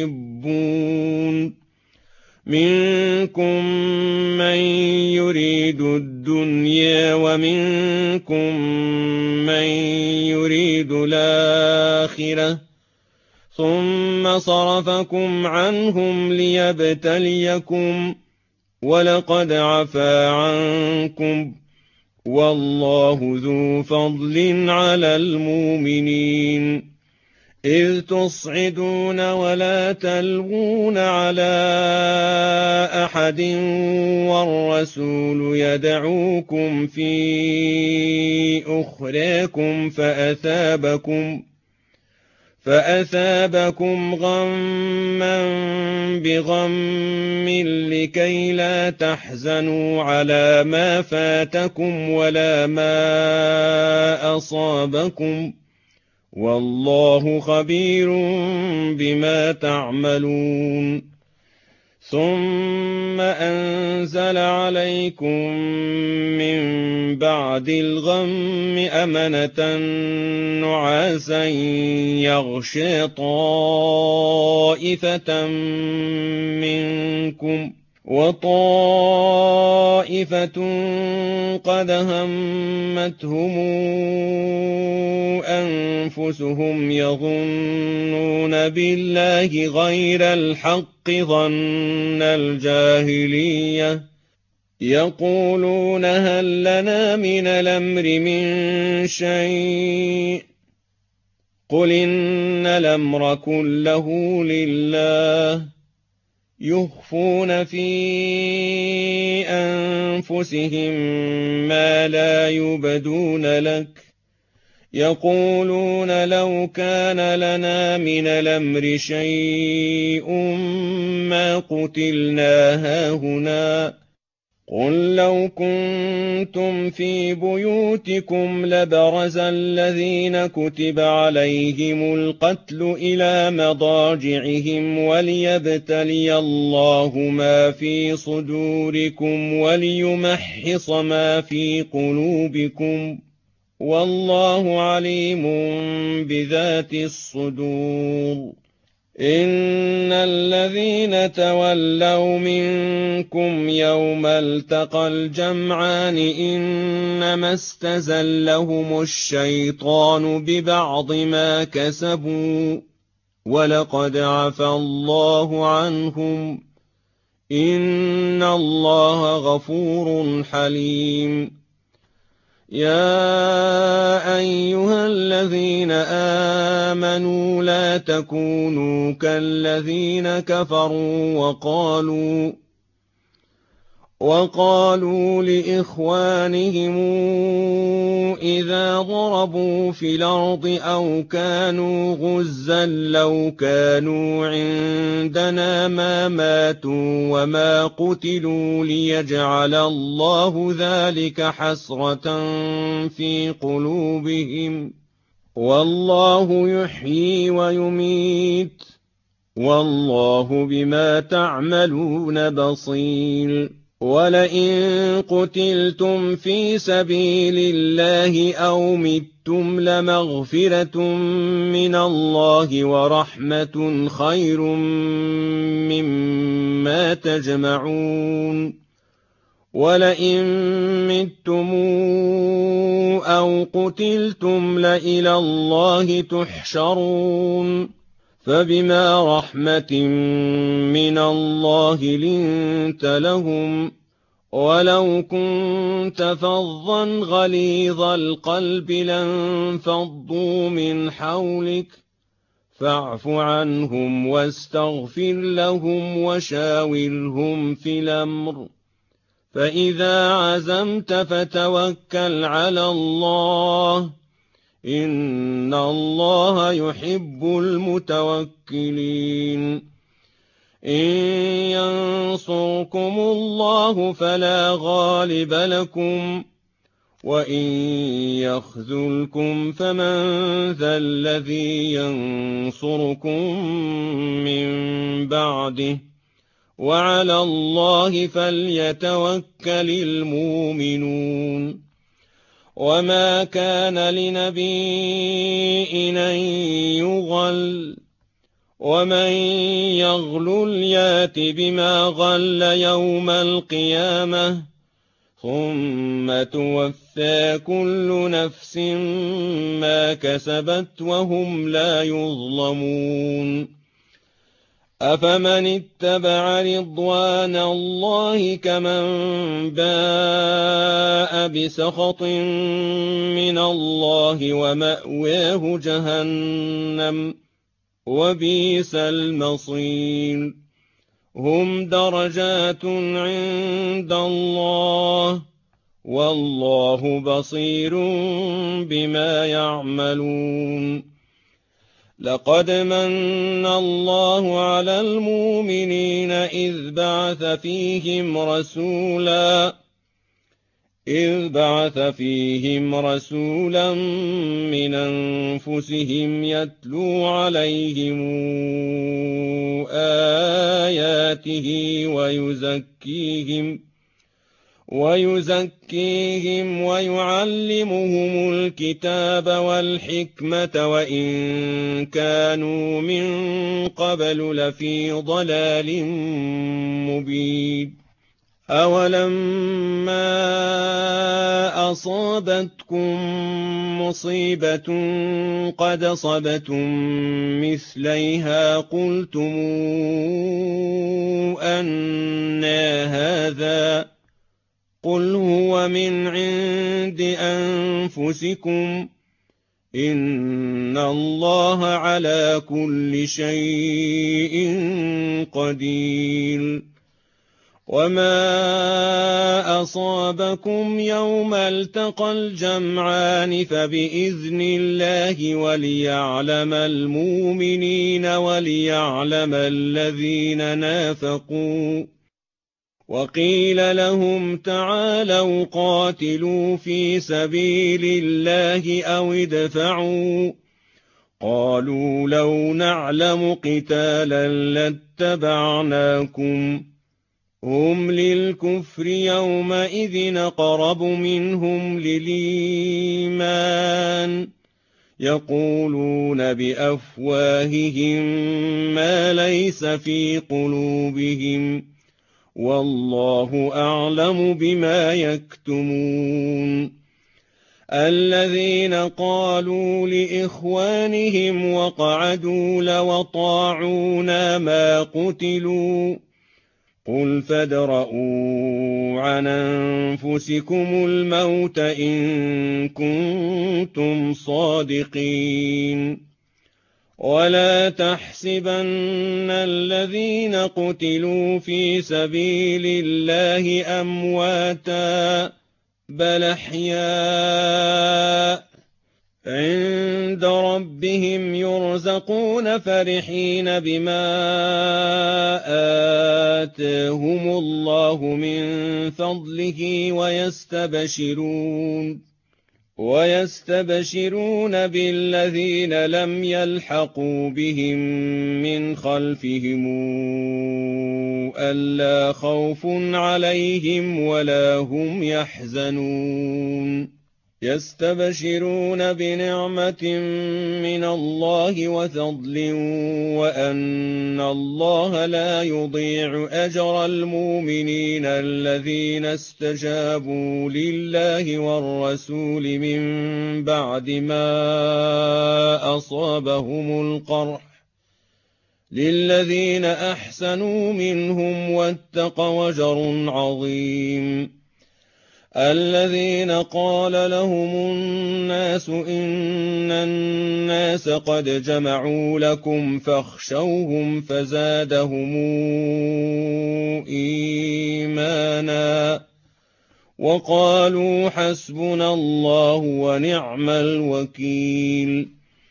تحبون منكم من يريد الدنيا ومنكم من يريد الآخرة ثم صرفكم عنهم ليبتليكم ولقد عفا عنكم والله ذو فضل على المؤمنين إذ تصعدون ولا تلوون على أحد والرسول يدعوكم في أخراكم فأثابكم غما بغم لكي لا تحزنوا على ما فاتكم ولا ما أصابكم والله خبير بما تعملون ثم أنزل عليكم من بعد الغم أمنة نعاسا يغشى طائفة منكم وطائفة قد همتهم أنفسهم يظنون بالله غير الحق ظن الجاهلية يقولون هل لنا من الأمر من شيء قل إن الأمر كله لله يخفون في أنفسهم ما لا يبدون لك يقولون لو كان لنا من الأمر شيء ما قتلنا هاهنا قل لو كنتم في بيوتكم لبرز الذين كتب عليهم القتل إلى مضاجعهم وليبتلي الله ما في صدوركم وليمحص ما في قلوبكم والله عليم بذات الصدور. إن الذين تولوا منكم يوم التقى الجمعان إنما استزلهم الشيطان ببعض ما كسبوا ولقد عفى الله عنهم إن الله غفور حليم. يا أيها الذين آمنوا لا تكونوا كالذين كفروا وقالوا لإخوانهم إذا ضربوا في الأرض أو كانوا غزا لو كانوا عندنا ما ماتوا وما قتلوا ليجعل الله ذلك حسرة في قلوبهم والله يحيي ويميت والله بما تعملون بصير. ولئن قتلتم في سبيل الله أو متم لمغفرة من الله ورحمة خير مما تجمعون. ولئن متم أو قتلتم لإلى الله تحشرون. فبما رحمة من الله لنت لهم ولو كنت فظا غليظ القلب لانفضوا من حولك فاعف عنهم واستغفر لهم وشاورهم في الأمر فإذا عزمت فتوكل على الله إن الله يحب المتوكلين. إن ينصركم الله فلا غالب لكم وإن يخذلكم فمن ذا الذي ينصركم من بعده وعلى الله فليتوكل المؤمنون. وما كان لنبي أن يغل ومن يغلل يات بما غل يوم القيامة ثم توفى كل نفس ما كسبت وهم لا يظلمون. أفمن اتبع رضوان الله كمن باء بسخط من الله ومأواه جهنم وبئس المصير. هم درجات عند الله والله بصير بما يعملون. لقد من الله على المؤمنين إذ بعث فيهم رسولا من أنفسهم يتلو عليهم آياته ويزكيهم ويعلمهم الكتاب والحكمة وإن كانوا من قبل لفي ضلال مبين. أولما أصابتكم مصيبة قد صبتم مثليها قلتم أنى هذا قل هو من عند أنفسكم إن الله على كل شيء قدير. وما أصابكم يوم التقى الجمعان فبإذن الله وليعلم المؤمنين وليعلم الذين نافقوا وقيل لهم تعالوا قاتلوا في سبيل الله أو ادفعوا قالوا لو نعلم قتالا لاتبعناكم هم للكفر يومئذ أقرب منهم للإيمان يقولون بأفواههم ما ليس في قلوبهم والله أعلم بما يكتمون الذين قالوا لإخوانهم وقعدوا لو أطاعونا ما قتلوا قل فادرءوا عن أنفسكم الموت إن كنتم صادقين ولا تحسبن الذين قتلوا في سبيل الله أمواتا بل أحياء عند ربهم يرزقون فرحين بما آتاهم الله من فضله ويستبشرون بالذين لم يلحقوا بهم من خلفهم ألا خوف عليهم ولا هم يحزنون يستبشرون بنعمة من الله وفضل وأن الله لا يضيع أجر المؤمنين الذين استجابوا لله والرسول من بعد ما أصابهم القرح للذين أحسنوا منهم واتقوا أجر عظيم الذين قال لهم الناس إن الناس قد جمعوا لكم فاخشوهم فزادهم إيمانا وقالوا حسبنا الله ونعم الوكيل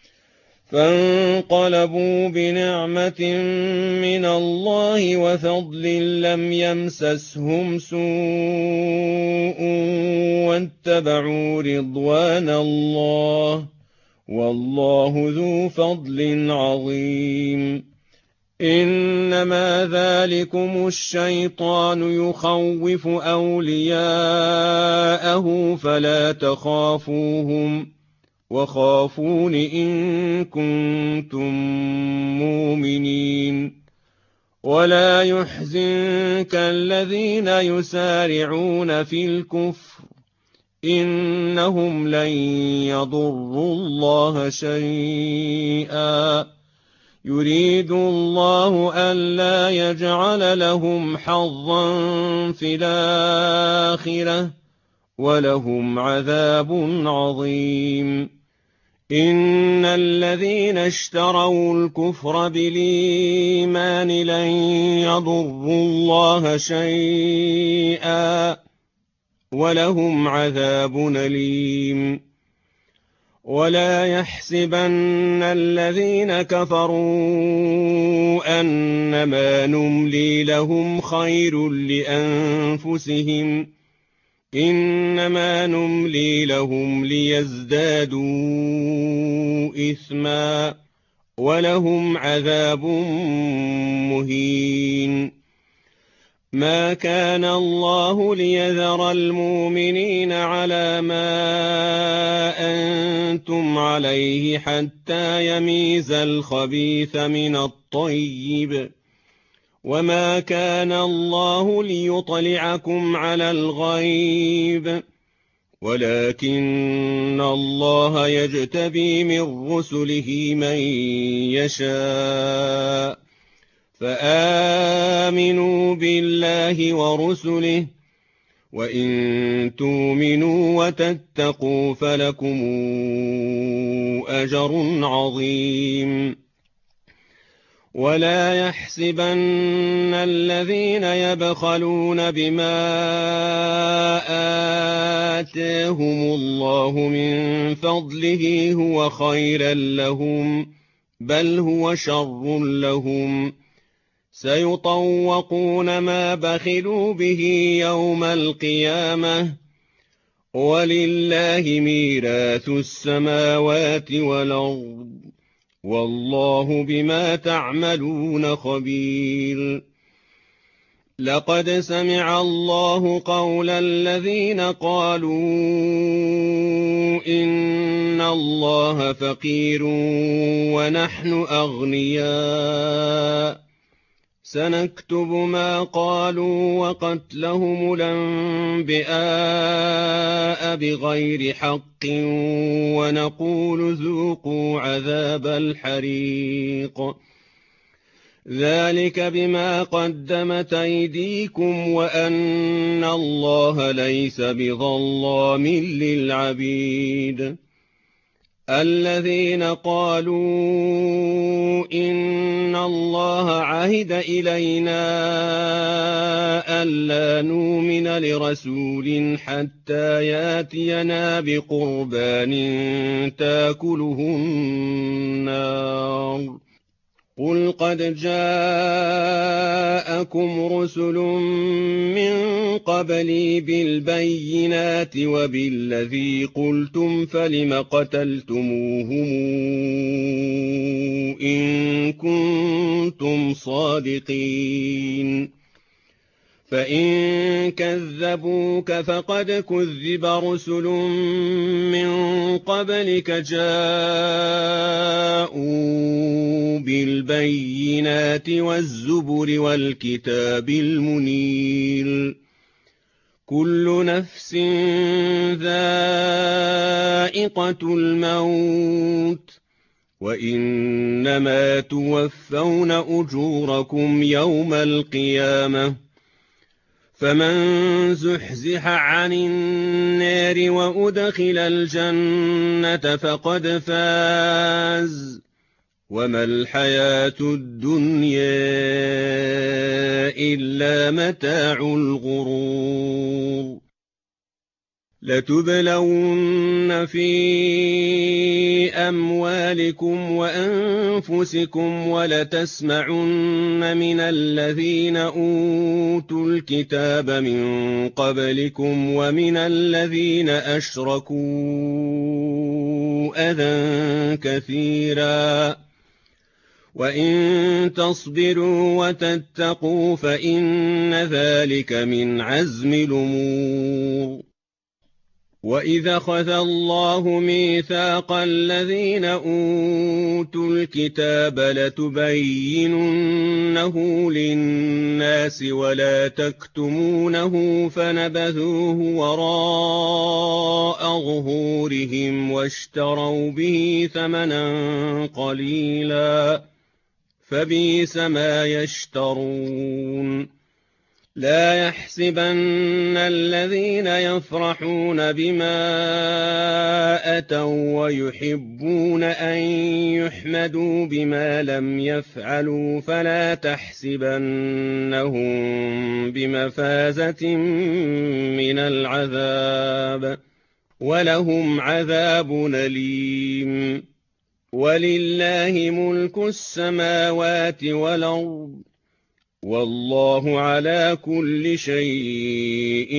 فانقلبوا بنعمة من الله وفضل لم يمسسهم سوء واتبعوا رضوان الله والله ذو فضل عظيم إنما ذلكم الشيطان يخوف أولياءه فلا تخافوهم وخافون إن كنتم مؤمنين ولا يحزنك الذين يسارعون في الكفر إنهم لن يضروا الله شيئا يريد الله ألا يجعل لهم حظا في الآخرة ولهم عذاب عظيم إن الذين اشتروا الكفر بالإيمان لن يضروا الله شيئا ولهم عذاب أليم ولا يحسبن الذين كفروا أنما نملي لهم خير لأنفسهم إنما نملي لهم ليزدادوا إثما ولهم عذاب مهين ما كان الله ليذر المؤمنين على ما أنتم عليه حتى يميز الخبيث من الطيب وما كان الله ليطلعكم على الغيب ولكن الله يجتبي من رسله من يشاء فآمنوا بالله ورسله وإن تؤمنوا وتتقوا فلكم أجر عظيم ولا يحسبن الذين يبخلون بما آتاهم الله من فضله هو خيرا لهم بل هو شر لهم سيطوقون ما بخلوا به يوم القيامة ولله ميراث السماوات والأرض والله بما تعملون خبير لقد سمع الله قول الذين قالوا إن الله فقير ونحن أغنياء سنكتب ما قالوا وقتلهم الأنبياء بغير حق ونقول ذوقوا عذاب الحريق ذلك بما قدمت أيديكم وأن الله ليس بظلام للعبيد الذين قالوا إن الله عهد إلينا ألا نؤمن لرسول حتى ياتينا بقربان تاكله النار قل قد جاءكم رسل من قبلي بالبينات وبالذي قلتم فلم قتلتموهم إن كنتم صادقين فإن كذبوك فقد كذب رسل من قبلك جاءوا بالبينات والزبر والكتاب المنير كل نفس ذائقة الموت وإنما توفون أجوركم يوم القيامة فمن زحزح عن النار وأدخل الجنة فقد فاز وما الحياة الدنيا إلا متاع الغرور لتبلون في أموالكم وأنفسكم ولتسمعن من الذين أوتوا الكتاب من قبلكم ومن الذين أشركوا أذى كثيرا وإن تصبروا وتتقوا فإن ذلك من عزم الأمور وإذا أخذ الله ميثاق الذين أوتوا الكتاب لتبيننه للناس ولا تكتمونه فنبذوه وراء ظهورهم واشتروا به ثمنا قليلا فبئس ما يشترون لا يحسبن الذين يفرحون بما أتوا ويحبون أن يحمدوا بما لم يفعلوا فلا تحسبنهم بمفازة من العذاب ولهم عذاب أليم ولله ملك السماوات والأرض والله على كل شيء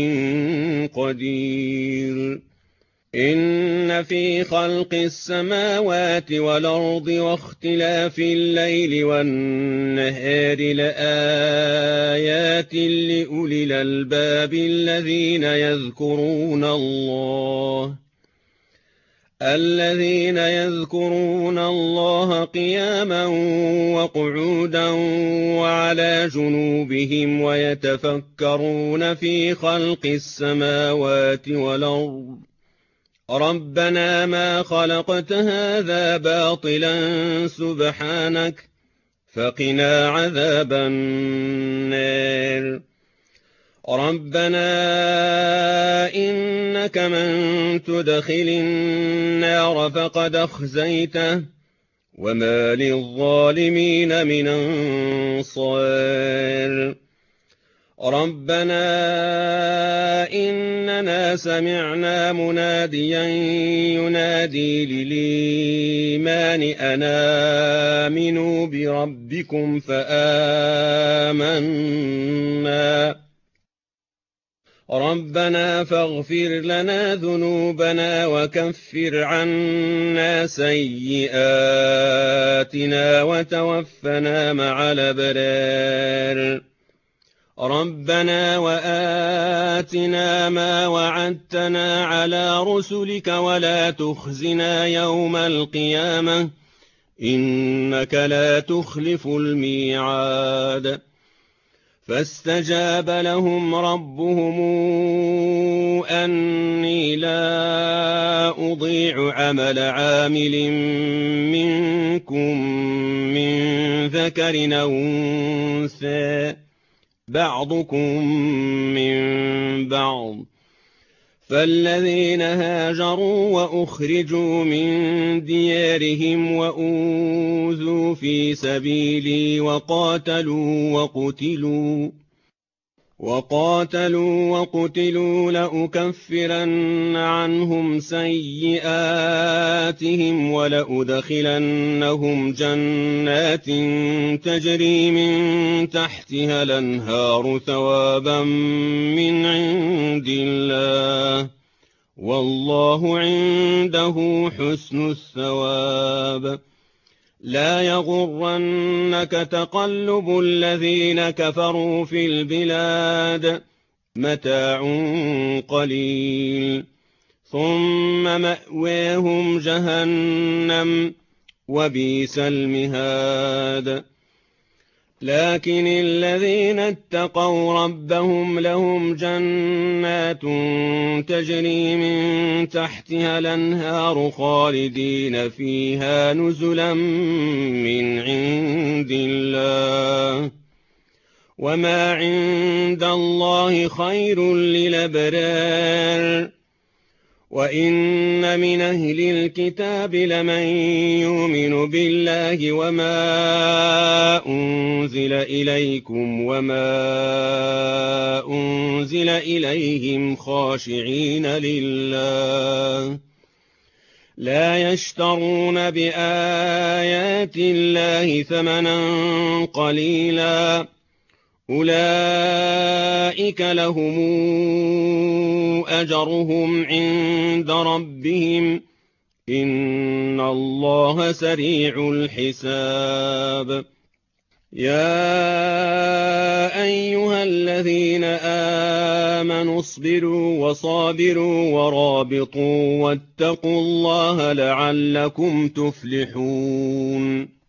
قدير إن في خلق السماوات والأرض واختلاف الليل والنهار لآيات لأولي الألباب الذين يذكرون الله قياما وقعودا وعلى جنوبهم ويتفكرون في خلق السماوات والأرض ربنا ما خلقت هذا باطلا سبحانك فقنا عذاب النار ربنا إنك من تدخل النار فقد أخزيته وما للظالمين من أنصار ربنا إننا سمعنا مناديا ينادي للإيمان أن آمنوا بربكم فآمنا ربنا فاغفر لنا ذنوبنا وكفر عنا سيئاتنا وتوفنا مع الأبرار ربنا وآتنا ما وعدتنا على رسلك ولا تخزنا يوم القيامة إنك لا تخلف الميعاد فاستجاب لهم ربهم أني لا أضيع عمل عامل منكم من ذكر أو أنثى بعضكم من بعض فالذين هاجروا وأخرجوا من ديارهم وأوذوا في سبيلي وقاتلوا وقتلوا لأكفرن عنهم سيئاتهم ولأدخلنهم جنات تجري من تحتها الأنهار ثوابا من عند الله والله عنده حسن الثواب لا يغرنك تقلب الذين كفروا في البلاد متاع قليل ثم مأواهم جهنم وبئس المهاد لكن الذين اتقوا ربهم لهم جنات تجري من تحتها الأنهار خالدين فيها نزلا من عند الله وما عند الله خير للأبرار وإن من أهل الكتاب لمن يؤمن بالله وما أنزل إليكم وما أنزل إليهم خاشعين لله لا يشترون بآيات الله ثمنا قليلا أولئك لهم أجرهم عند ربهم إن الله سريع الحساب يا أيها الذين آمنوا اصبروا وصابروا ورابطوا واتقوا الله لعلكم تفلحون